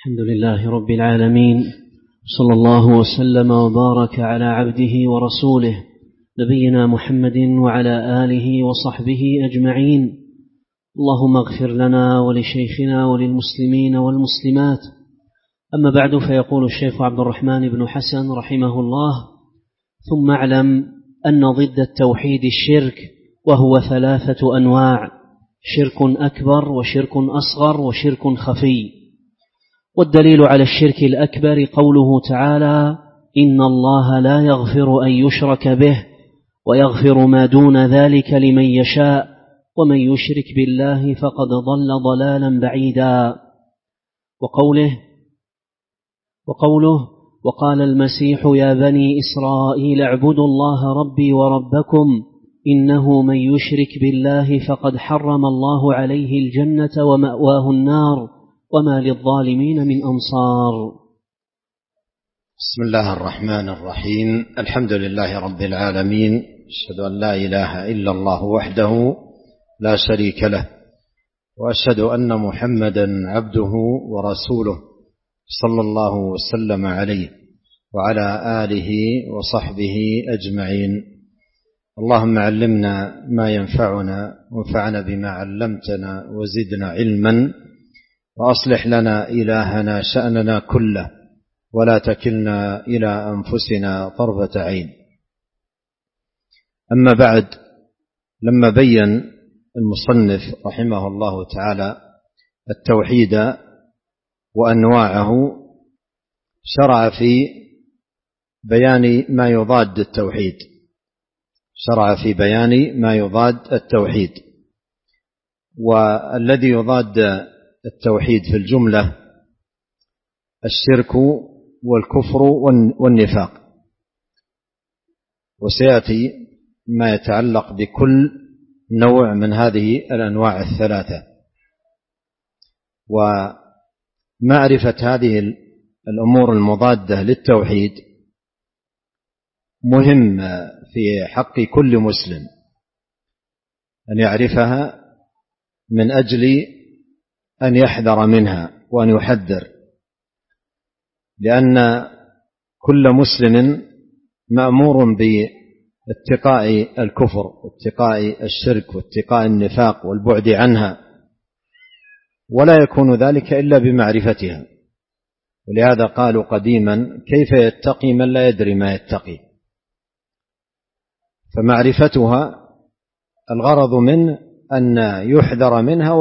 الحمد لله رب العالمين، صلى الله وسلم وبارك على عبده ورسوله نبينا محمد وعلى آله وصحبه أجمعين. اللهم اغفر لنا ولشيخنا وللمسلمين والمسلمات. أما بعد، فيقول الشيخ عبد الرحمن بن حسن رحمه الله: ثم اعلم أن ضد التوحيد الشرك، وهو 3 أنواع: شرك أكبر وشرك أصغر وشرك خفي. والدليل على الشرك الأكبر قوله تعالى: إن الله لا يغفر أن يشرك به ويغفر ما دون ذلك لمن يشاء ومن يشرك بالله فقد ضل ضلالا بعيدا. وقوله: وقال المسيح يا بني إسرائيل اعبدوا الله ربي وربكم إنه من يشرك بالله فقد حرم الله عليه الجنة ومأواه النار وما للظالمين من أنصار. بسم الله الرحمن الرحيم. الحمد لله رب العالمين، أشهد أن لا إله إلا الله وحده لا شريك له، وأشهد أن محمدا عبده ورسوله صلى الله وسلم عليه وعلى آله وصحبه أجمعين. اللهم علمنا ما ينفعنا وانفعنا بما علمتنا وزدنا علما، وأصلح لنا إلهنا شأننا كله ولا تكلنا إلى أنفسنا طرفة عين. أما بعد، لما بين المصنف رحمه الله تعالى التوحيد وأنواعه، شرع في بيان ما يضاد التوحيد. والذي يضاد التوحيد في الجملة الشرك والكفر والنفاق، وسيأتي ما يتعلق بكل نوع من هذه الأنواع 3. ومعرفة هذه الأمور المضادة للتوحيد مهم في حق كل مسلم أن يعرفها، من أجل أن يحذر منها وأن يحذر، لأن كل مسلم مأمور باتقاء الكفر واتقاء الشرك واتقاء النفاق والبعد عنها، ولا يكون ذلك إلا بمعرفتها. ولهذا قالوا قديما: كيف يتقي من لا يدري ما يتقي؟ فمعرفتها الغرض من أن يحذر منها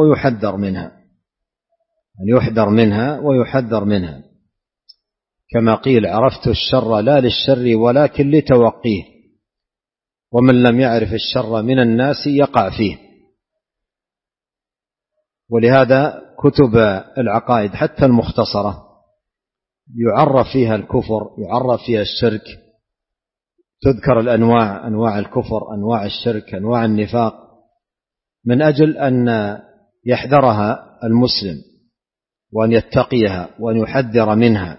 ويحذر منها، كما قيل: عرفت الشر لا للشر ولكن لتوقيه، ومن لم يعرف الشر من الناس يقع فيه. ولهذا كتب العقائد حتى المختصرة يعرف فيها الكفر، يعرف فيها الشرك، تذكر الأنواع: أنواع الكفر، أنواع الشرك، أنواع النفاق، من أجل أن يحذرها المسلم وأن يتقيها وأن يحذر منها.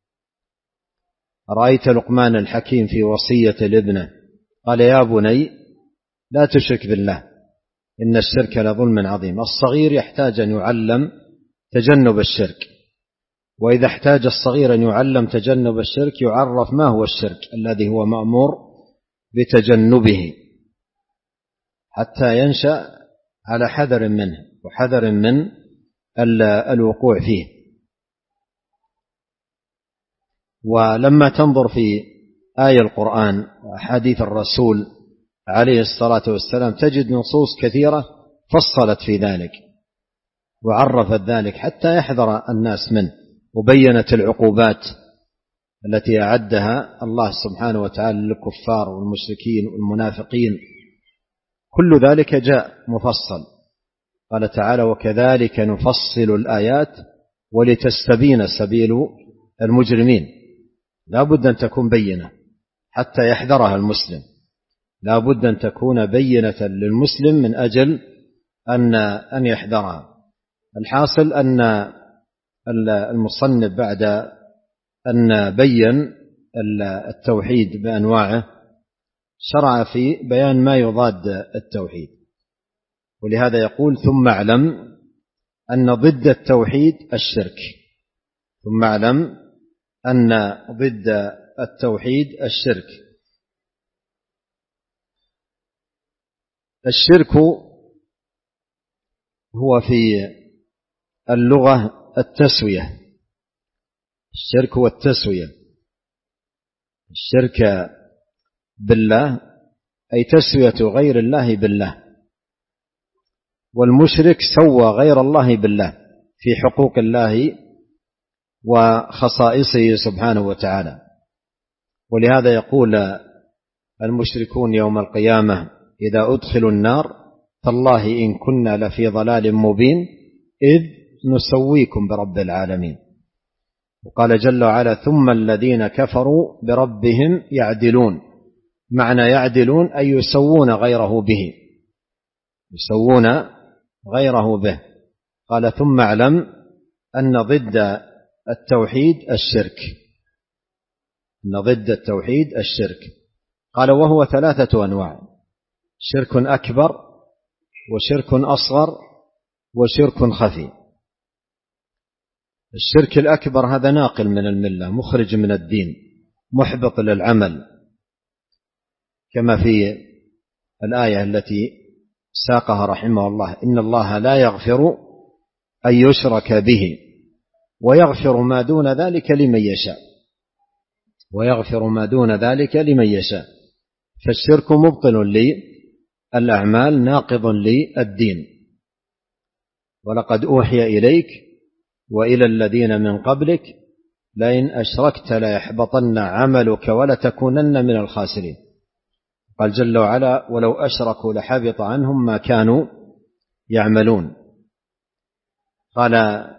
رأيت لقمان الحكيم في وصية لابنه قال: يا بني لا تشرك بالله إن الشرك لظلم عظيم. الصغير يحتاج أن يعلم تجنب الشرك، وإذا احتاج الصغير أن يعلم تجنب الشرك يعرف ما هو الشرك الذي هو مأمور بتجنبه، حتى ينشأ على حذر منه وحذر من الوقوع فيه. ولما تنظر في آية القرآن وأحاديث الرسول عليه الصلاة والسلام تجد نصوص كثيرة فصلت في ذلك وعرفت ذلك حتى يحذر الناس منه، وبينت العقوبات التي أعدها الله سبحانه وتعالى للكفار والمشركين والمنافقين. كل ذلك جاء مفصل. قال تعالى: وكذلك نفصل الآيات ولتستبين سبيل المجرمين. لا بد أن تكون بينة حتى يحذرها المسلم، لا بد أن تكون بينة للمسلم من أجل أن يحذرها. الحاصل أن المصنف بعد أن بين التوحيد بأنواعه شرع في بيان ما يضاد التوحيد، ولهذا يقول: ثم اعلم أن ضد التوحيد الشرك. ثم اعلم أن ضد التوحيد الشرك. الشرك هو في اللغة التسوية. الشرك هو التسوية. الشرك بالله أي تسوية غير الله بالله، والمشرك سوى غير الله بالله في حقوق الله وخصائصه سبحانه وتعالى. ولهذا يقول المشركون يوم القيامة إذا أدخلوا النار تالله إن كنا لفي ضلال مبين إذ نسويكم برب العالمين. وقال جل وعلا ثم الذين كفروا بربهم يعدلون. معنى يعدلون أي يسوون غيره به، يسوون غيره به. قال ثم اعلم أن ضد التوحيد الشرك، أن ضد التوحيد الشرك. قال وهو 3 أنواع: شرك أكبر وشرك أصغر وشرك خفي. الشرك الأكبر هذا ناقل من الملة، مخرج من الدين، محبط للعمل، كما في الآية التي ساقها رحمه الله: إن الله لا يغفر أن يشرك به ويغفر ما دون ذلك لمن يشاء، ويغفر ما دون ذلك لمن يشاء. فالشرك مبطل للأعمال، ناقض للدين. ولقد أوحي إليك وإلى الذين من قبلك لئن أشركت ليحبطن عملك ولتكونن من الخاسرين. قال جل وعلا ولو أشركوا لحبط عنهم ما كانوا يعملون. قال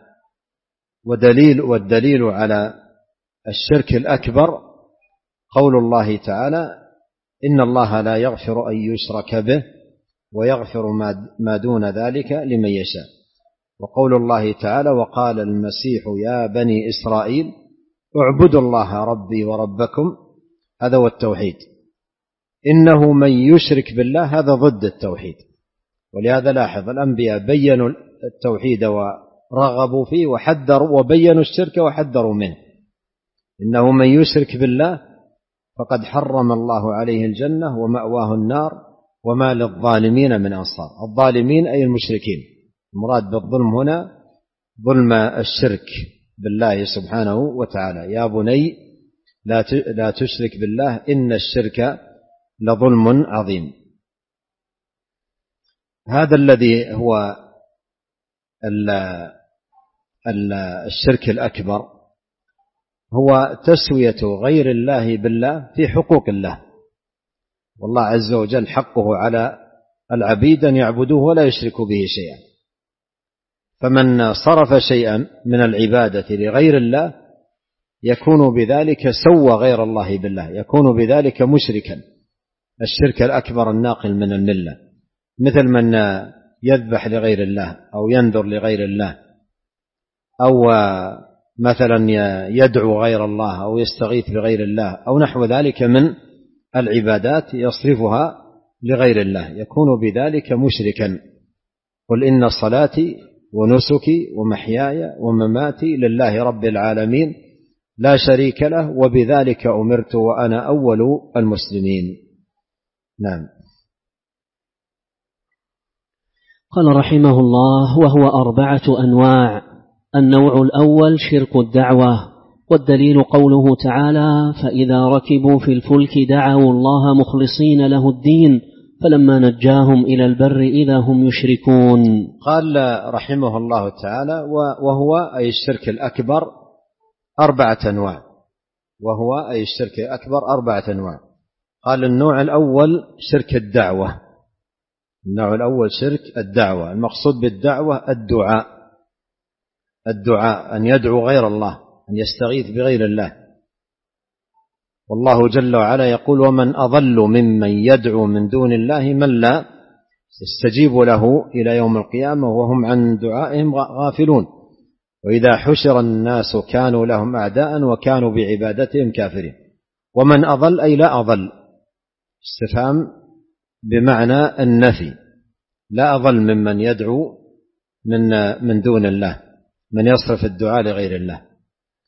والدليل على الشرك الأكبر قول الله تعالى إن الله لا يغفر أن يشرك به ويغفر ما دون ذلك لمن يشاء. وقول الله تعالى وقال المسيح يا بني إسرائيل اعبدوا الله ربي وربكم. هذا هو التوحيد. إنه من يشرك بالله هذا ضد التوحيد. ولهذا لاحظ الأنبياء بيّنوا التوحيد ورغبوا فيه وحذروا، وبيّنوا الشرك وحذروا منه. إنه من يشرك بالله فقد حرم الله عليه الجنة ومأواه النار وما للظالمين من أنصار. الظالمين أي المشركين. المراد بالظلم هنا ظلم الشرك بالله سبحانه وتعالى. يا بني لا تشرك بالله إن الشرك لظلم عظيم. هذا الذي هو الشرك الأكبر، هو تسوية غير الله بالله في حقوق الله. والله عز وجل حقه على العبيد أن يعبدوه ولا يشركوا به شيئا. فمن صرف شيئا من العبادة لغير الله يكون بذلك سوى غير الله بالله، يكون بذلك مشركا. الشرك الأكبر الناقل من الملة، مثل من يذبح لغير الله أو ينذر لغير الله، أو مثلا يدعو غير الله أو يستغيث بغير الله أو نحو ذلك من العبادات يصرفها لغير الله، يكون بذلك مشركا. قل إن صلاتي ونسكي ومحياي ومماتي لله رب العالمين لا شريك له وبذلك أمرت وأنا أول المسلمين. نعم. قال رحمه الله وهو 4 أنواع. النوع الأول شرك الدعوة، والدليل قوله تعالى فإذا ركبوا في الفلك دعوا الله مخلصين له الدين فلما نجاهم إلى البر إذا هم يشركون. قال رحمه الله تعالى وهو أي الشرك الأكبر 4 أنواع. وهو أي الشرك الأكبر 4 أنواع. قال النوع الأول شرك الدعوة. النوع الأول شرك الدعوة. المقصود بالدعوة الدعاء أن يدعو غير الله، أن يستغيث بغير الله. والله جل وعلا يقول ومن أضل ممن يدعو من دون الله من لا يستجيب له إلى يوم القيامة وهم عن دعائهم غافلون وإذا حشر الناس كانوا لهم أعداء وكانوا بعبادتهم كافرين. ومن أضل أي لا أضل، استفهام بمعنى النفي، لا أضل ممن يدعو من دون الله، من يصرف الدعاء لغير الله.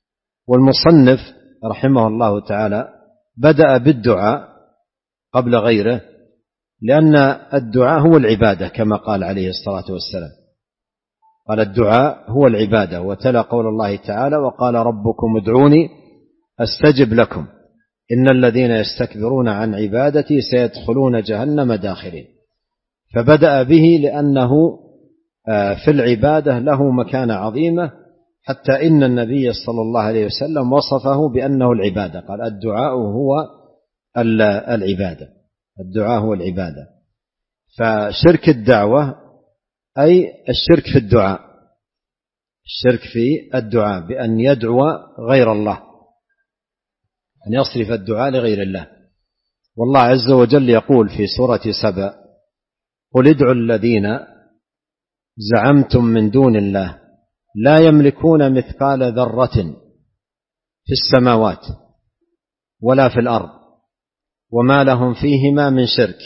والمصنف رحمه الله تعالى بدأ بالدعاء قبل غيره، لأن الدعاء هو العبادة كما قال عليه الصلاة والسلام، قال الدعاء هو العبادة، وتلا قول الله تعالى: وقال ربكم ادعوني أستجب لكم إن الذين يستكبرون عن عبادتي سيدخلون جهنم داخرين. فبدأ به لأنه في العبادة له مكانة عظيمة، حتى إن النبي صلى الله عليه وسلم وصفه بأنه العبادة، قال الدعاء هو العبادة، الدعاء هو العبادة. فشرك الدعوة أي الشرك في الدعاء، الشرك في الدعاء بأن يدعو غير الله، أن يصرف الدعاء لغير الله. والله عز وجل يقول في سورة سبأ: قل ادعوا الذين زعمتم من دون الله لا يملكون مثقال ذرة في السماوات ولا في الأرض وما لهم فيهما من شرك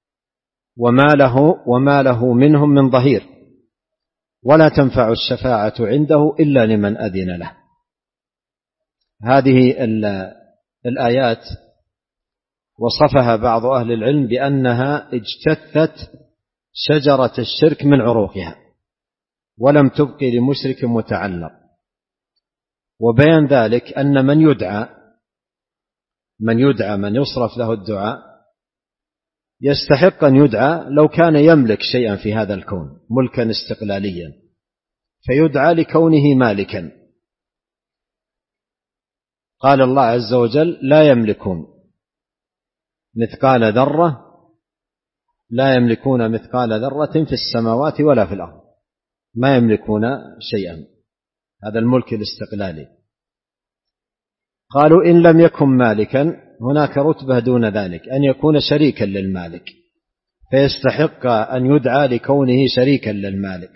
وما له منهم من ظهير ولا تنفع الشفاعة عنده إلا لمن أذن له. هذه الآيات وصفها بعض أهل العلم بأنها اجتثت شجرة الشرك من عروقها ولم تبقي لمشرك متعلق، وبيان ذلك أن من يدعى من يصرف له الدعاء يستحق أن يدعى لو كان يملك شيئا في هذا الكون ملكا استقلاليا، فيدعى لكونه مالكا. قال الله عز وجل: لا يملكون مثقال ذرة، لا يملكون مثقال ذرة في السماوات ولا في الأرض، ما يملكون شيئا، هذا الملك الاستقلالي. قالوا إن لم يكن مالكا، هناك رتبة دون ذلك، أن يكون شريكا للمالك، فيستحق أن يدعى لكونه شريكا للمالك.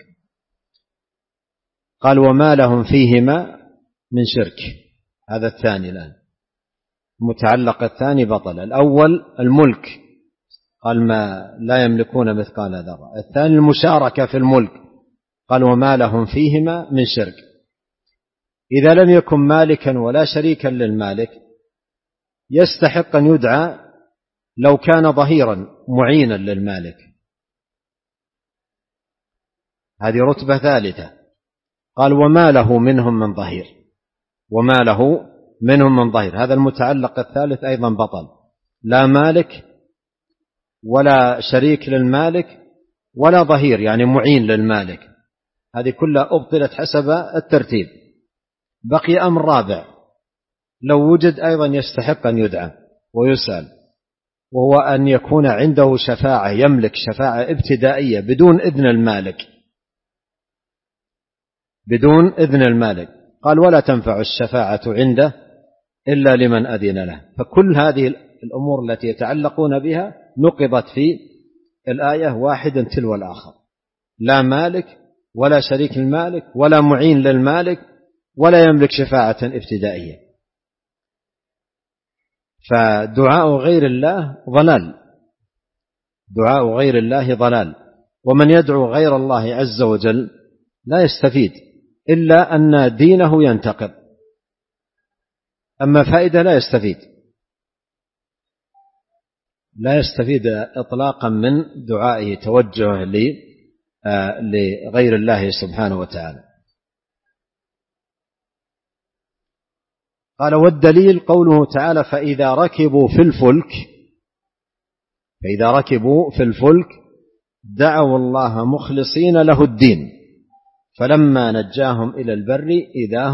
قال: وما لهم فيهما من شرك. هذا الثاني الآن، متعلق الثاني بطل. الأول الملك، قال ما لا يملكون مثقال ذرة. الثاني المشاركة في الملك، قال وما لهم فيهما من شرك. إذا لم يكن مالكا ولا شريكا للمالك يستحق أن يدعى لو كان ظهيرا معينا للمالك، هذه رتبة ثالثة. قال وما له منهم من ظهير، وما له منهم من ظهير، هذا المتعلق الثالث أيضا بطل، لا مالك ولا شريك للمالك ولا ظهير يعني معين للمالك، هذه كلها أبطلت حسب الترتيب. بقي أمر رابع لو وجد أيضا يستحق أن يدعى ويسأل، وهو أن يكون عنده شفاعة، يملك شفاعة ابتدائية بدون إذن المالك، بدون إذن المالك. قال ولا تنفع الشفاعة عنده إلا لمن أذن له. فكل هذه الأمور التي يتعلقون بها نقضت في الآية واحدا تلو الآخر، لا مالك ولا شريك للمالك ولا معين للمالك ولا يملك شفاعة ابتدائية. فدعاء غير الله ضلال، دعاء غير الله ضلال، ومن يدعو غير الله عز وجل لا يستفيد إلا أن دينه ينتقض، أما فائدة لا يستفيد، لا يستفيد إطلاقا من دعائه توجهه لغير الله سبحانه وتعالى. قال والدليل قوله تعالى فإذا ركبوا في الفلك دعوا الله مخلصين له الدين فلما نجاهم إلى البر إذا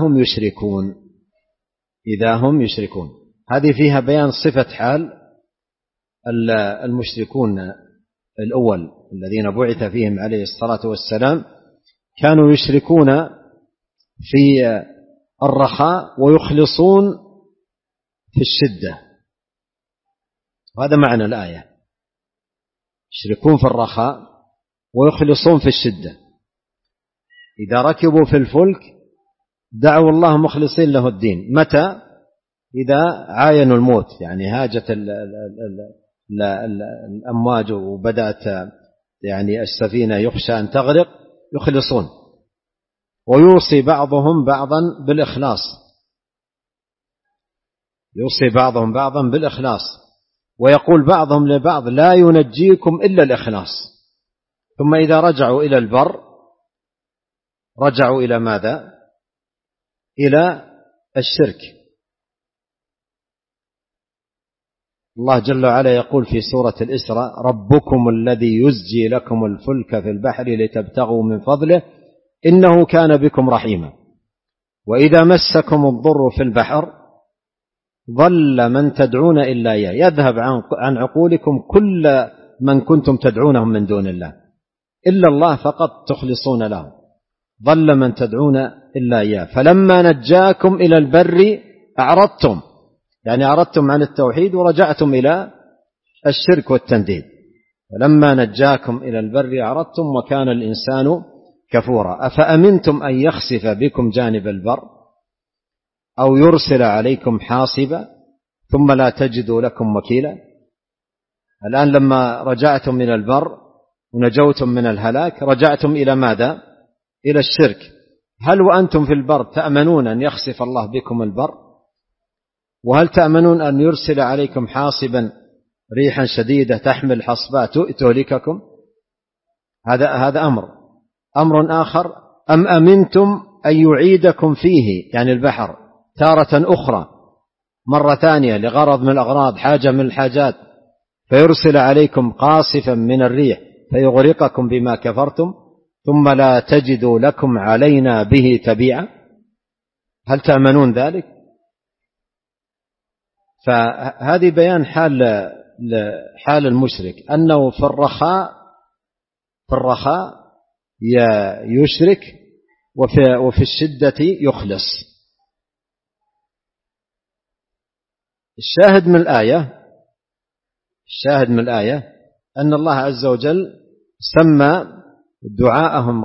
هم يشركون. هذه فيها بيان صفة حال المشركون الأول الذين بعث فيهم عليه الصلاة والسلام، كانوا يشركون في الرخاء ويخلصون في الشدة، وهذا معنى الآية، يشركون في الرخاء ويخلصون في الشدة. إذا ركبوا في الفلك دعوا الله مخلصين له الدين، متى؟ إذا عاينوا الموت، يعني هاجت الأمواج وبدأت يعني السفينة يخشى أن تغرق يخلصون، ويوصي بعضهم بعضا بالإخلاص يوصي بعضهم بعضا بالإخلاص، ويقول بعضهم لبعض لا ينجيكم إلا الإخلاص. ثم إذا رجعوا إلى البر رجعوا إلى ماذا؟ إلى الشرك. الله جل وعلا يقول في سورة الإسراء: ربكم الذي يزجي لكم الفلك في البحر لتبتغوا من فضله إنه كان بكم رحيما وإذا مسكم الضر في البحر ضل من تدعون إلا إياه يذهب عن عقولكم كل من كنتم تدعونهم من دون الله إلا الله فقط تخلصون له، ضل من تدعون إلا إياه. فلما نجاكم إلى البر أعرضتم، يعني أعرضتم عن التوحيد ورجعتم إلى الشرك والتنديد. فلما نجاكم إلى البر أعرضتم وكان الإنسان كفورا. أفأمنتم أن يخسف بكم جانب البر أو يرسل عليكم حاصبا ثم لا تجدوا لكم وكيلا. الآن لما رجعتم إلى البر ونجوتم من الهلاك رجعتم إلى ماذا؟ إلى الشرك. هل وأنتم في البر تأمنون أن يخسف الله بكم البر؟ وهل تأمنون أن يرسل عليكم حاصبا ريحا شديدة تحمل حصبات تهلككم؟ هذا أمر آخر. أم أمنتم أن يعيدكم فيه، يعني البحر، تارة أخرى مرة ثانية لغرض من الأغراض، حاجة من الحاجات، فيرسل عليكم قاصفا من الريح فيغرقكم بما كفرتم ثم لا تجدوا لكم علينا به تبيعا؟ هل تأمنون ذلك؟ فهذه بيان حال المشرك، أنه في الرخاء يشرك وفي الشدة يخلص. الشاهد من الآية أن الله عز وجل سمى دعاءهم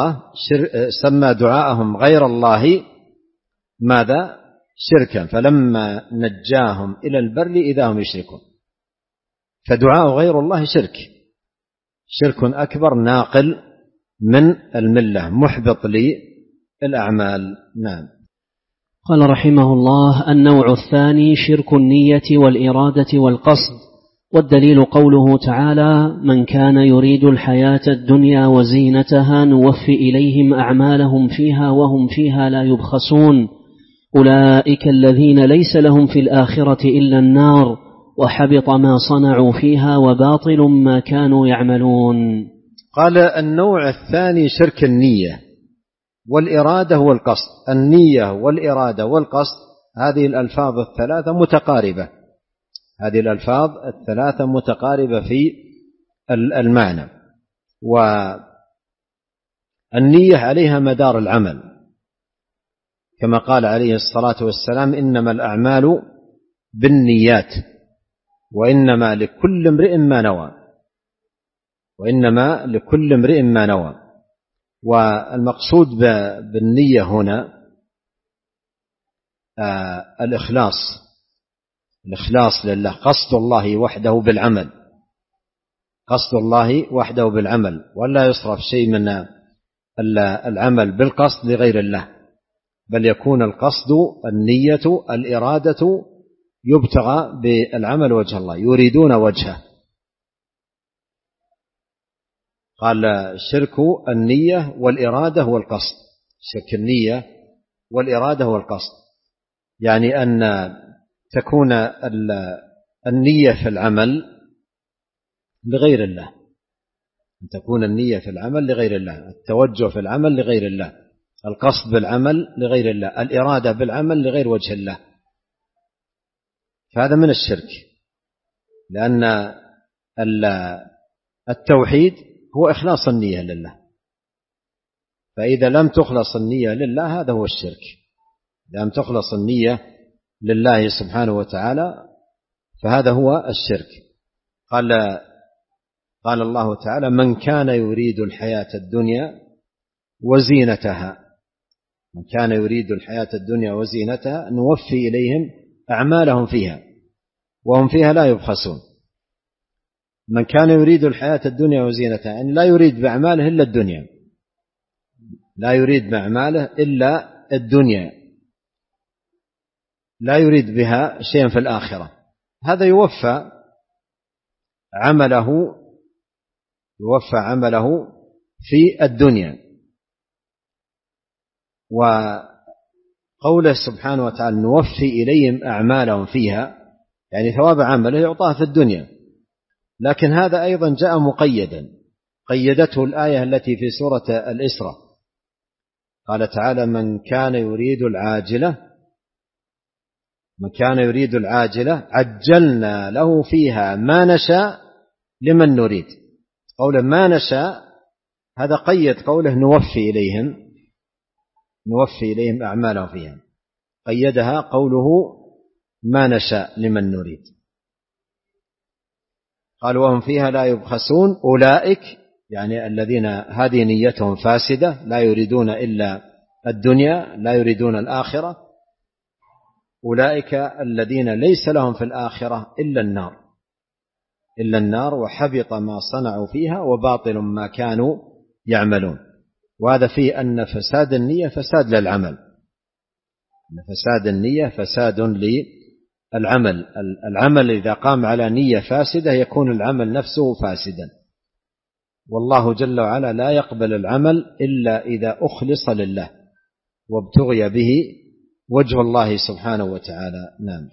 غير الله ماذا؟ شركا. فلما نجاهم إلى البر إذا هم يشركون. فدعاء غير الله شرك أكبر ناقل من الملة، محبط للأعمال. نعم. قال رحمه الله: النوع الثاني شرك النية والإرادة والقصد. والدليل قوله تعالى: من كان يريد الحياة الدنيا وزينتها نوفي إليهم أعمالهم فيها وهم فيها لا يبخسون أولئك الذين ليس لهم في الآخرة إلا النار وحبط ما صنعوا فيها وباطل ما كانوا يعملون. قال: النوع الثاني شرك النية والإرادة والقصد. النية والإرادة والقصد هذه الألفاظ الثلاثة متقاربة في المعنى. والنية عليها مدار العمل، كما قال عليه الصلاة والسلام: إنما الأعمال بالنيات وإنما لكل امرئ ما نوى. والمقصود بالنية هنا الإخلاص لله، قصد الله وحده بالعمل، ولا يصرف شيء من العمل بالقصد لغير الله، بل يكون القصد النية الإرادة يبتغى بالعمل وجه الله، يريدون وجهه. قال: شرك النية والإرادة والقصد. شرك النية والإرادة والقصد يعني أن تكون النية في العمل لغير الله، التوجه في العمل لغير الله، القصد بالعمل لغير الله، الإرادة بالعمل لغير وجه الله. فهذا من الشرك، لأن التوحيد هو إخلاص النية لله، فإذا لم تخلص النية لله هذا هو الشرك. لم تخلص النية لله سبحانه وتعالى فهذا هو الشرك. قال الله تعالى: من كان يريد الحياة الدنيا وزينتها نوفي إليهم أعمالهم فيها وهم فيها لا يبخسون. من كان يريد الحياة الدنيا وزينتها يعني لا يريد بأعماله إلا الدنيا، لا يريد بها شيئا في الآخرة، هذا يوفى عمله في الدنيا. وقوله سبحانه وتعالى نوفي إليهم أعمالهم فيها، يعني ثواب عمله يعطاه في الدنيا، لكن هذا أيضا جاء مقيدا، قيدته الآية التي في سورة الإسراء، قال تعالى من كان يريد العاجلة عجلنا له فيها ما نشاء لمن نريد. قوله ما نشاء هذا قيد قوله نوفي إليهم أعمالهم فيها، قيدها قوله ما نشاء لمن نريد. قال وهم فيها لا يبخسون، أولئك يعني الذين هذه نيتهم فاسدة، لا يريدون إلا الدنيا، لا يريدون الآخرة، أولئك الذين ليس لهم في الآخرة إلا النار وحبط ما صنعوا فيها وباطل ما كانوا يعملون. وهذا فيه أن فساد النية فساد للعمل، أن فساد النية فساد للعمل. العمل إذا قام على نية فاسدة يكون العمل نفسه فاسدا، والله جل وعلا لا يقبل العمل إلا إذا أخلص لله وابتغي به وجه الله سبحانه وتعالى. نعم.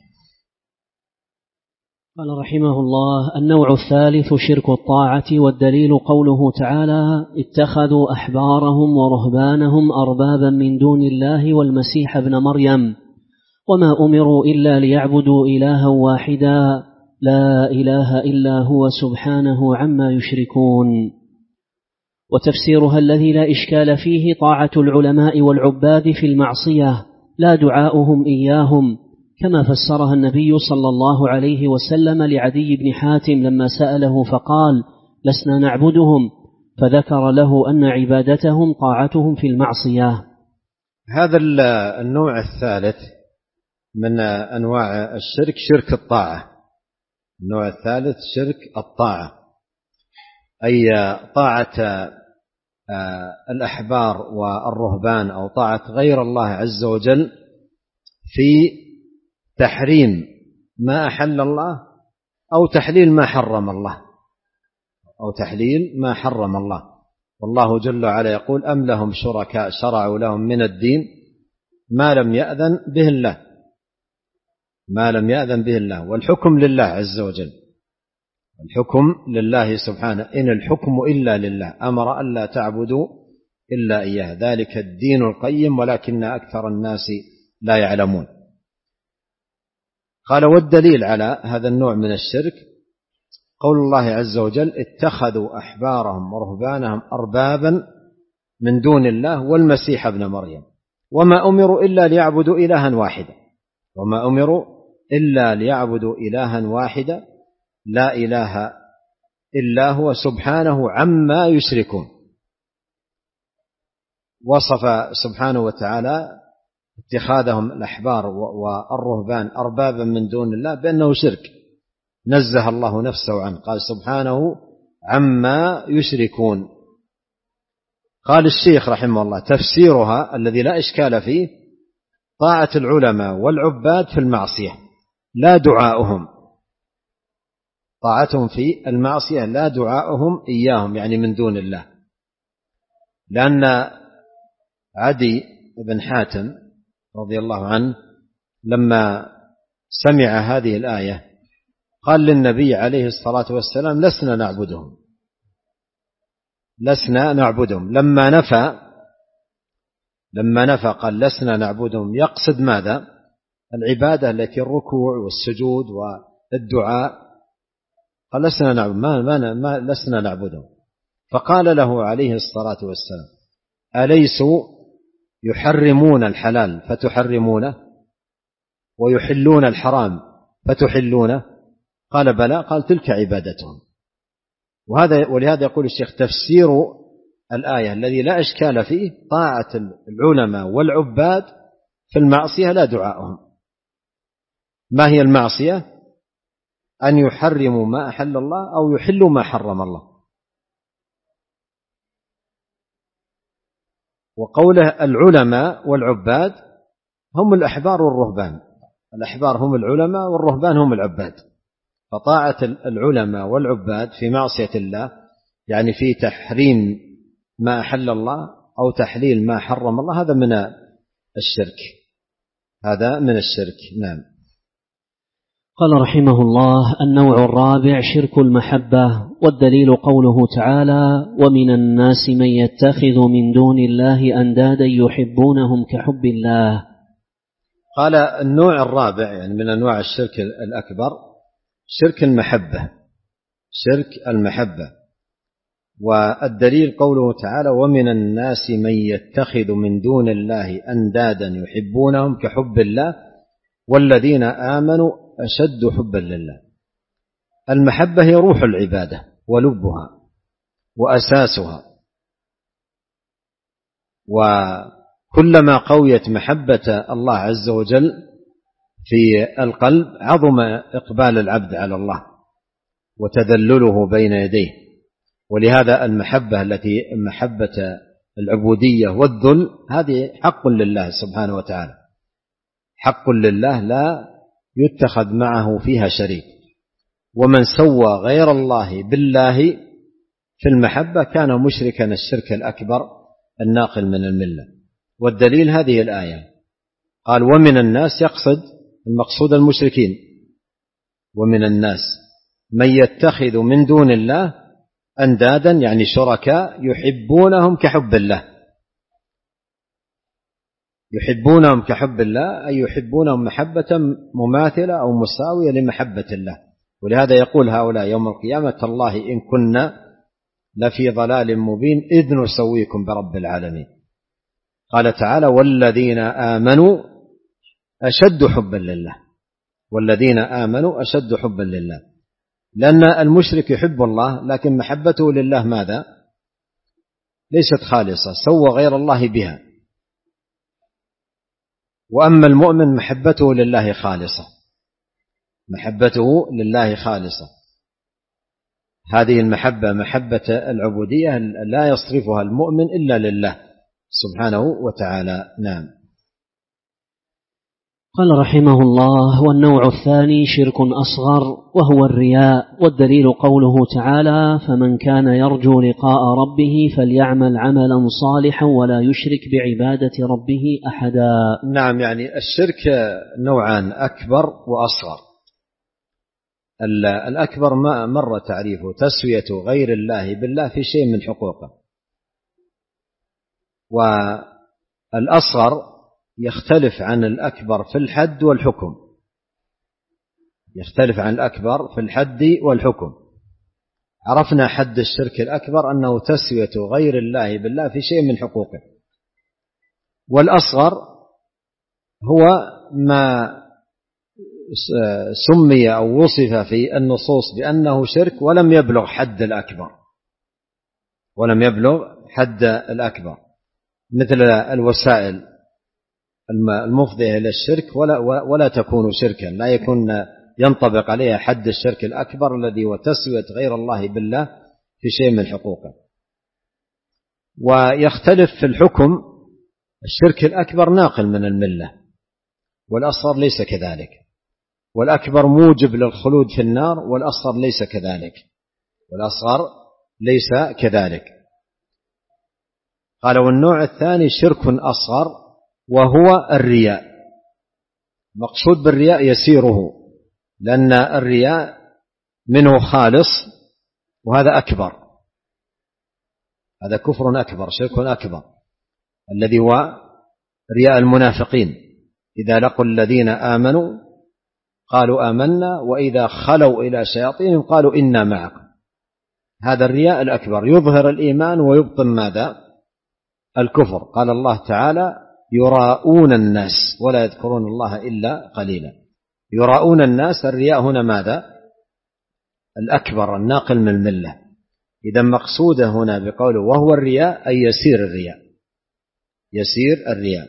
قال رحمه الله: النوع الثالث شرك الطاعة، والدليل قوله تعالى: اتخذوا أحبارهم ورهبانهم أربابا من دون الله والمسيح ابن مريم وما أمروا إلا ليعبدوا إلها واحدا لا إله إلا هو سبحانه عما يشركون. وتفسيرها الذي لا إشكال فيه طاعة العلماء والعباد في المعصية لا دعاؤهم إياهم، كما فسرها النبي صلى الله عليه وسلم لعدي بن حاتم لما سأله فقال: لسنا نعبدهم، فذكر له أن عبادتهم طاعتهم في المعصية. هذا النوع الثالث من أنواع الشرك شرك الطاعة. النوع الثالث شرك الطاعة، أي طاعة الأحبار والرهبان أو طاعة غير الله عز وجل في تحريم ما أحل الله أو تحليل ما حرم الله. والله جل وعلا يقول: أم لهم شركاء شرعوا لهم من الدين ما لم يأذن به الله والحكم لله عز وجل، الحكم لله سبحانه، إن الحكم إلا لله، أمر ألا تعبدوا إلا إياه، ذلك الدين القيم ولكن أكثر الناس لا يعلمون. قال: والدليل على هذا النوع من الشرك قول الله عز وجل: اتخذوا أحبارهم ورهبانهم أربابا من دون الله والمسيح ابن مريم وما أمروا إلا ليعبدوا إلها واحدا لا إله إلا هو سبحانه عما يشركون. وصف سبحانه وتعالى اتخاذهم الأحبار والرهبان أربابا من دون الله بأنه شرك، نزه الله نفسه عنه، قال سبحانه عما يشركون. قال الشيخ رحمه الله: تفسيرها الذي لا إشكال فيه طاعة العلماء والعباد في المعصية لا دعاؤهم، طاعتهم في المعصية لا دعاؤهم إياهم، يعني من دون الله. لأن عدي بن حاتم رضي الله عنه لما سمع هذه الآية قال للنبي عليه الصلاة والسلام: لسنا نعبدهم. لما نفى قال لسنا نعبدهم، يقصد ماذا؟ العبادة التي الركوع والسجود والدعاء، قال لسنا نعبدهم. فقال له عليه الصلاة والسلام: أليسوا يحرمون الحلال فتحرمونه ويحلون الحرام فتحلونه؟ قال: بلى. قال: تلك عبادتهم. ولهذا يقول الشيخ: تفسير الآية الذي لا إشكال فيه طاعة العلماء والعباد في المعصية لا دعاؤهم. ما هي المعصية؟ أن يحرموا ما أحل الله أو يحلوا ما حرم الله. وقوله العلماء والعباد هم الأحبار والرهبان. الأحبار هم العلماء والرهبان هم العباد، فطاعة العلماء والعباد في معصية الله يعني في تحريم ما أحل الله أو تحليل ما حرم الله، هذا من الشرك، هذا من الشرك. نعم. قال رحمه الله: النوع الرابع شرك المحبة، والدليل قوله تعالى: ومن الناس من يتخذ من دون الله أندادا يحبونهم كحب الله. قال النوع الرابع يعني من أنواع الشرك الأكبر شرك المحبة، شرك المحبة، والدليل قوله تعالى: ومن الناس من يتخذ من دون الله أندادا يحبونهم كحب الله والذين آمنوا أشد حبا لله. المحبة هي روح العبادة ولبها وأساسها، وكلما قويت محبة الله عز وجل في القلب عظم إقبال العبد على الله وتذلله بين يديه. ولهذا المحبة التي محبة العبودية والذل هذه حق لله سبحانه وتعالى، حق لله لا يتخذ معه فيها شريك. ومن سوى غير الله بالله في المحبة كان مشركا الشرك الأكبر الناقل من الملة. والدليل هذه الآية، قال: ومن الناس، يقصد المقصود المشركين. ومن الناس من يتخذ من دون الله أندادا يعني شركاء يحبونهم كحب الله، يحبونهم كحب الله أي يحبونهم محبة مماثلة أو مساوية لمحبة الله. ولهذا يقول هؤلاء يوم القيامة: تالله إن كنا لفي ضلال مبين إذ نسويكم برب العالمين. قال تعالى: والذين آمنوا أشد حبا لله، والذين آمنوا أشد حبا لله، لأن المشرك يحب الله لكن محبته لله ماذا؟ ليست خالصة، سوى غير الله بها. وأما المؤمن محبته لله خالصة، محبته لله خالصة. هذه المحبة محبة العبودية لا يصرفها المؤمن إلا لله سبحانه وتعالى. نعم. قال رحمه الله: والنوع الثاني شرك أصغر وهو الرياء، والدليل قوله تعالى: فمن كان يرجو لقاء ربه فليعمل عملا صالحا ولا يشرك بعبادة ربه أحدا. نعم، يعني الشرك نوعان: أكبر وأصغر. الأكبر ما مر تعريفه: تسوية غير الله بالله في شيء من حقوقه. والأصغر يختلف عن الأكبر في الحد والحكم، يختلف عن الأكبر في الحد والحكم. عرفنا حد الشرك الأكبر أنه تسوية غير الله بالله في شيء من حقوقه. والأصغر هو ما سمي أو وصف في النصوص بأنه شرك ولم يبلغ حد الأكبر، ولم يبلغ حد الأكبر، مثل الوسائل المفضية إلى الشرك ولا تكون شركا، لا يكون ينطبق عليها حد الشرك الأكبر الذي هو تسوية غير الله بالله في شيء من حقوقه. ويختلف في الحكم، الشرك الأكبر ناقل من الملة والأصغر ليس كذلك، والأكبر موجب للخلود في النار والأصغر ليس كذلك، والأصغر ليس كذلك. قال: والنوع الثاني شرك أصغر وهو الرياء. مقصود بالرياء يسيره، لأن الرياء منه خالص وهذا أكبر، هذا كفر أكبر، شرك أكبر، الذي هو رياء المنافقين: إذا لقوا الذين آمنوا قالوا آمنا وإذا خلوا إلى شياطينهم قالوا إنا معكم. هذا الرياء الأكبر يظهر الإيمان ويبطن ماذا؟ الكفر. قال الله تعالى: يراؤون الناس ولا يذكرون الله إلا قليلا. يراؤون الناس، الرياء هنا ماذا؟ الأكبر الناقل من الملة. إذا مقصوده هنا بقوله وهو الرياء أي يسير الرياء، يسير الرياء.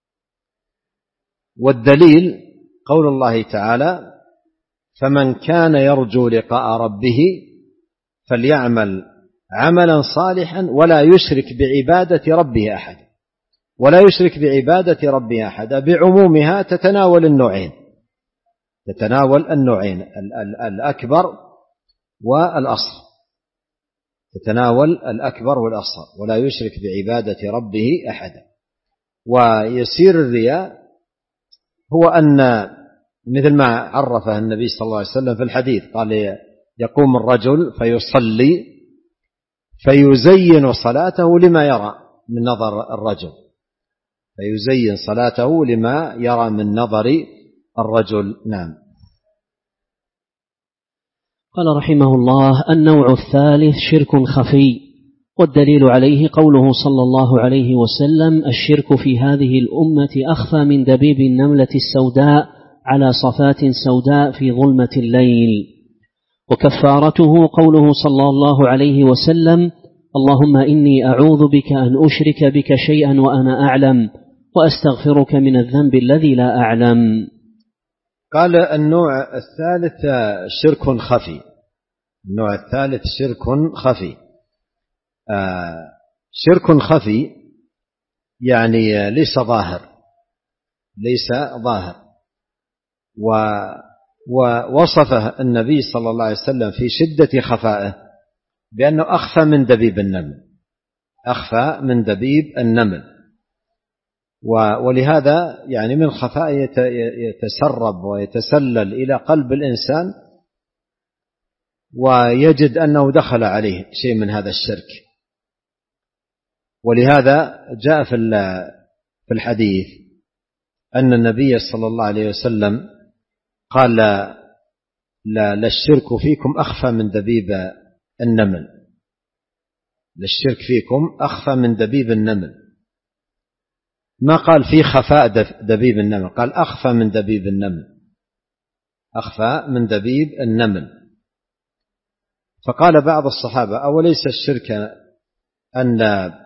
والدليل قول الله تعالى: فمن كان يرجو لقاء ربه فليعمل عملا صالحا ولا يشرك بعبادة ربه أحد. ولا يشرك بعبادة ربه أحد بعمومها تتناول النوعين، تتناول النوعين الأكبر والأصغر، تتناول الأكبر والأصغر، ولا يشرك بعبادة ربه أحدا. ويسير الرياء هو أن مثل ما عرفه النبي صلى الله عليه وسلم في الحديث، قال يقوم الرجل فيصلي فيزين صلاته لما يرى من نظر الرجل، فيزين صلاته لما يرى من نظر الرجل. نعم. قال رحمه الله: النوع الثالث شرك خفي، والدليل عليه قوله صلى الله عليه وسلم: الشرك في هذه الأمة أخفى من دبيب النملة السوداء على صفات سوداء في ظلمة الليل. وكفارته قوله صلى الله عليه وسلم: اللهم إني أعوذ بك أن أشرك بك شيئا وأنا أعلم، وأستغفرك من الذنب الذي لا أعلم. قال النوع الثالث شرك خفي. النوع الثالث شرك خفي. شرك خفي يعني ليس ظاهر، ليس ظاهر. ووصفه النبي صلى الله عليه وسلم في شدة خفائه بأنه أخفى من دبيب النمل، أخفى من دبيب النمل. ولهذا يعني من خفاء يتسرب ويتسلل إلى قلب الإنسان، ويجد أنه دخل عليه شيء من هذا الشرك. ولهذا جاء في الحديث أن النبي صلى الله عليه وسلم قال: لا الشرك فيكم أخفى من دبيب النمل، للشرك فيكم أخفى من دبيب النمل. ما قال في خفاء دبيب النمل، قال أخفى من دبيب النمل، أخفى من دبيب النمل. فقال بعض الصحابة: أوليس الشرك أن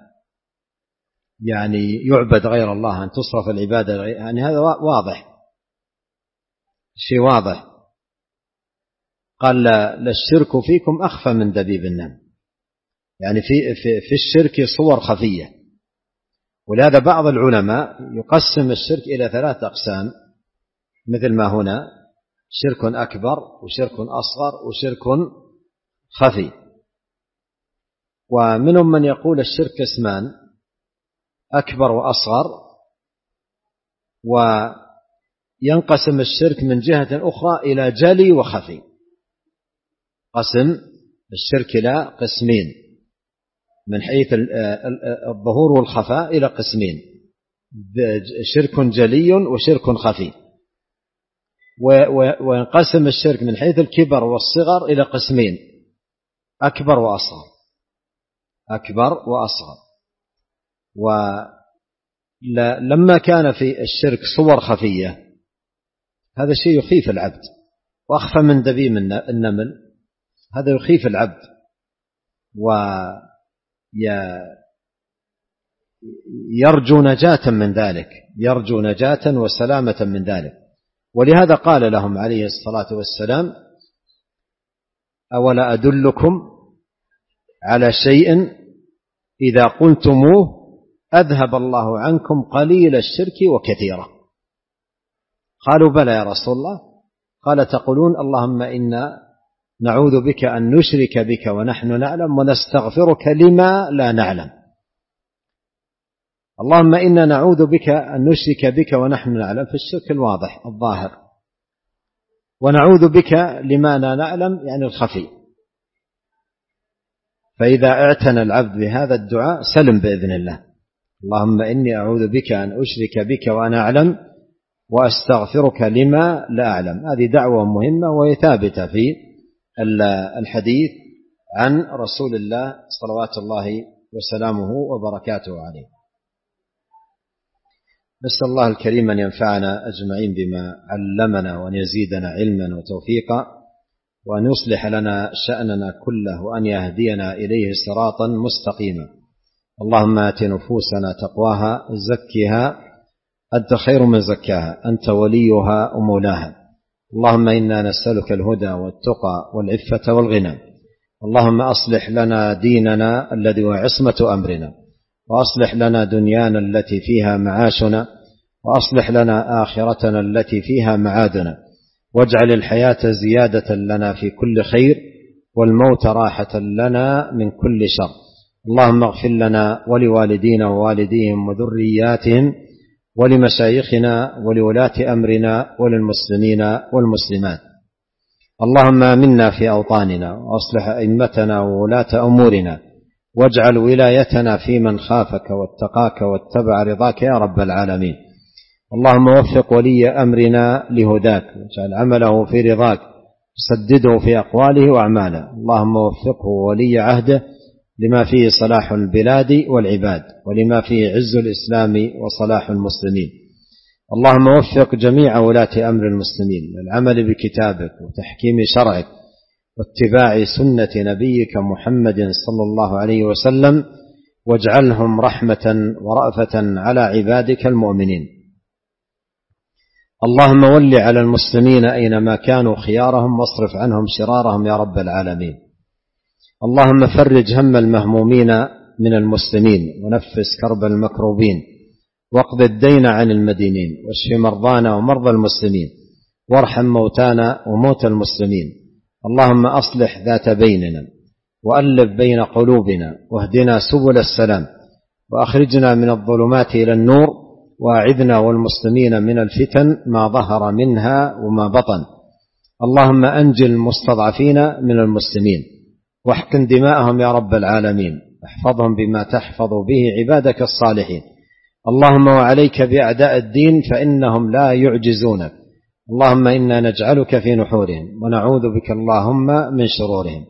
يعني يعبد غير الله، أن تصرف العبادة غير، يعني هذا واضح، شيء واضح. قال: لا الشرك فيكم أخفى من دبيب النمل، يعني في الشرك صور خفية. ولهذا بعض العلماء يقسم الشرك إلى 3 أقسام، مثل ما هنا: شرك أكبر، وشرك أصغر، وشرك خفي. ومنهم من يقول الشرك اسمان: أكبر وأصغر. وينقسم الشرك من جهة أخرى إلى جلي وخفي، قسم الشرك إلى قسمين من حيث الظهور والخفاء، إلى قسمين: شرك جلي وشرك خفي. وينقسم الشرك من حيث الكبر والصغر إلى قسمين: أكبر وأصغر، أكبر وأصغر. ولما كان في الشرك صور خفية، هذا الشيء يخيف العبد، وأخفى من دبيب النمل، هذا يخيف العبد ويرجو نجاة من ذلك، يرجو نجاة وسلامة من ذلك. ولهذا قال لهم عليه الصلاة والسلام: أولا أدلكم على شيء إذا قلتموه أذهب الله عنكم قليل الشرك وكثيرا؟ قالوا: بلى يا رسول الله. قال: تقولون اللهم إنا نعوذ بك أن نشرك بك ونحن نعلم، ونستغفرك لما لا نعلم. اللهم إنا نعوذ بك أن نشرك بك ونحن نعلم في الشرك الواضح الظاهر، ونعوذ بك لما لا نعلم يعني الخفي. فإذا اعتنى العبد بهذا الدعاء سلم بإذن الله: اللهم إني أعوذ بك أن أشرك بك وأنا أعلم، وأستغفرك لما لا أعلم. هذه دعوة مهمة وهي ثابتة في الحديث عن رسول الله صلوات الله وسلامه وبركاته عليه. نسأل الله الكريم أن ينفعنا أجمعين بما علمنا، وأن يزيدنا علما وتوفيقا، وأن يصلح لنا شأننا كله، وأن يهدينا إليه صراطا مستقيما. اللهم آت نفوسنا تقواها، زكها أنت خير من زكاها، أنت وليها ومولاها. اللهم إنا نسألك الهدى والتقى والعفة والغنى. اللهم أصلح لنا ديننا الذي هو عصمة أمرنا، وأصلح لنا دنيانا التي فيها معاشنا، وأصلح لنا آخرتنا التي فيها معادنا. واجعل الحياة زيادة لنا في كل خير والموت راحة لنا من كل شر. اللهم اغفر لنا ولوالدينا ووالديهم وذرياتهم ولمشايخنا ولولاة أمرنا وللمسلمين والمسلمات. اللهم آمنا في أوطاننا وأصلح أئمتنا وولاة أمورنا واجعل ولايتنا في من خافك واتقاك واتبع رضاك يا رب العالمين. اللهم وفق ولي أمرنا لهداك واجعل عمله في رضاك سدده في أقواله وأعماله. اللهم وفقه ولي عهده لما فيه صلاح البلاد والعباد ولما فيه عز الإسلام وصلاح المسلمين. اللهم وفق جميع ولاة أمر المسلمين للعمل بكتابك وتحكيم شرعك واتباع سنة نبيك محمد صلى الله عليه وسلم واجعلهم رحمة ورأفة على عبادك المؤمنين. اللهم ول على المسلمين أينما كانوا خيارهم واصرف عنهم شرارهم يا رب العالمين. اللهم فرج هم المهمومين من المسلمين ونفس كرب المكروبين واقض الدين عن المدينين واشف مرضانا ومرضى المسلمين وارحم موتانا وموتى المسلمين. اللهم أصلح ذات بيننا وألف بين قلوبنا واهدنا سبل السلام وأخرجنا من الظلمات إلى النور وأعذنا والمسلمين من الفتن ما ظهر منها وما بطن. اللهم أنجل المستضعفين من المسلمين واحقن دماءهم يا رب العالمين احفظهم بما تحفظ به عبادك الصالحين. اللهم وعليك بأعداء الدين فإنهم لا يعجزونك. اللهم إنا نجعلك في نحورهم ونعوذ بك اللهم من شرورهم.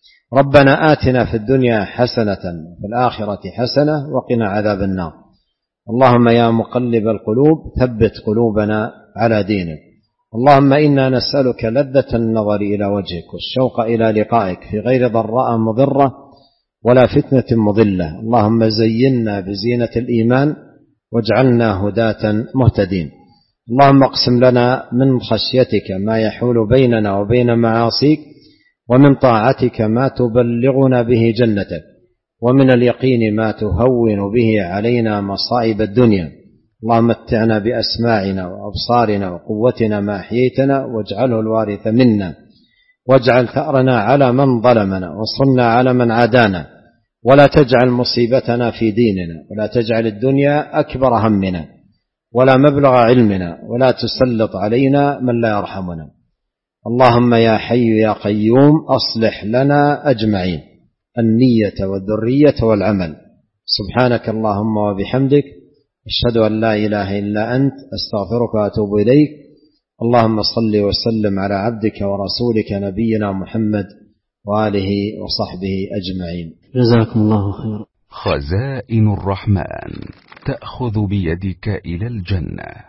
ربنا آتنا في الدنيا حسنة وفي الآخرة حسنة وقنا عذاب النار. اللهم يا مقلب القلوب ثبت قلوبنا على دينك. اللهم إنا نسألك لذة النظر إلى وجهك والشوق إلى لقائك في غير ضراء مضرة ولا فتنة مضلة. اللهم زينا بزينة الإيمان واجعلنا هداة مهتدين. اللهم اقسم لنا من خشيتك ما يحول بيننا وبين معاصيك ومن طاعتك ما تبلغنا به جنتك ومن اليقين ما تهون به علينا مصائب الدنيا. اللهم متعنا بأسماعنا وأبصارنا وقوتنا ما أحييتنا واجعله الوارث منا واجعل ثأرنا على من ظلمنا وانصرنا على من عادانا ولا تجعل مصيبتنا في ديننا ولا تجعل الدنيا أكبر همنا ولا مبلغ علمنا ولا تسلط علينا من لا يرحمنا. اللهم يا حي يا قيوم أصلح لنا أجمعين النية والذرية والعمل. سبحانك اللهم وبحمدك أشهد أن لا إله إلا أنت أستغفرك وأتوب إليك. اللهم صل وسلم على عبدك ورسولك نبينا محمد وآله وصحبه أجمعين. جزاكم الله خيرا. خزائن الرحمن تأخذ بيدك إلى الجنة.